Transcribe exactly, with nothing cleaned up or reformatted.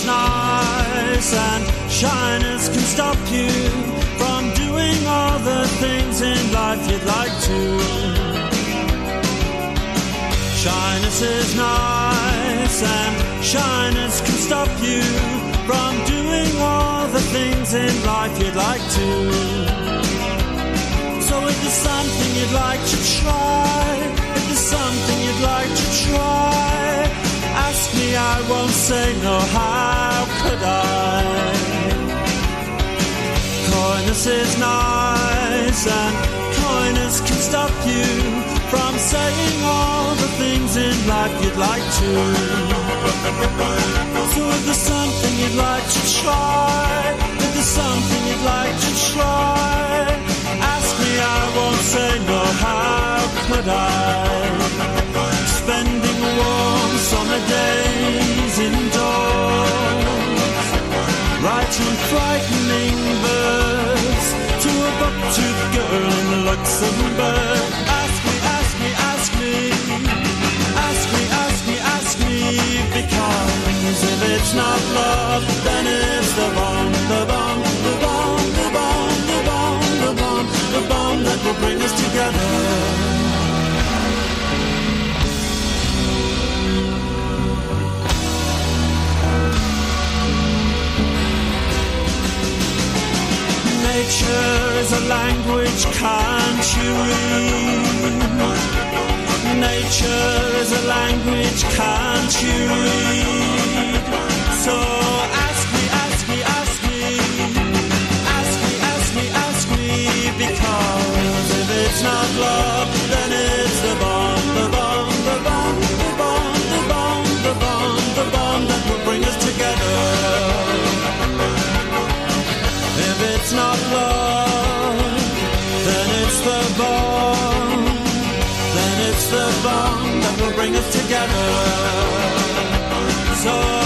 is nice and shyness can stop you from doing all the things in life you'd like to. Shyness is nice and shyness can stop you from doing all the things in life you'd like to. So if there's something you'd like to try, if there's something you'd like to try, ask me, I won't say no, how could I? Coyness is nice and coyness can stop you from saying all the things in life you'd like to. So if there's something you'd like to try, if there's something you'd like to try, ask me, I won't say no, how could I? Spending warm summer days indoors, writing frightening verse to a buck-toothed girl in Luxembourg. Ask me, ask me, ask me, ask me, ask me, ask me, because if it's not love, then it's the bomb, the bomb, the bomb, the bomb, the bomb, the bomb, the bomb that will bring us together. Nature is a language, can't you read? Nature is a language, can't you read? So ask me, ask me, ask me, ask me, ask me, ask me, because if it's not love, then it's the bomb, the bomb, the bomb, the bomb, the bomb, the bomb, the bomb that will bring us together. If it's not love, then it's the bomb, then it's the bomb that will bring us together. So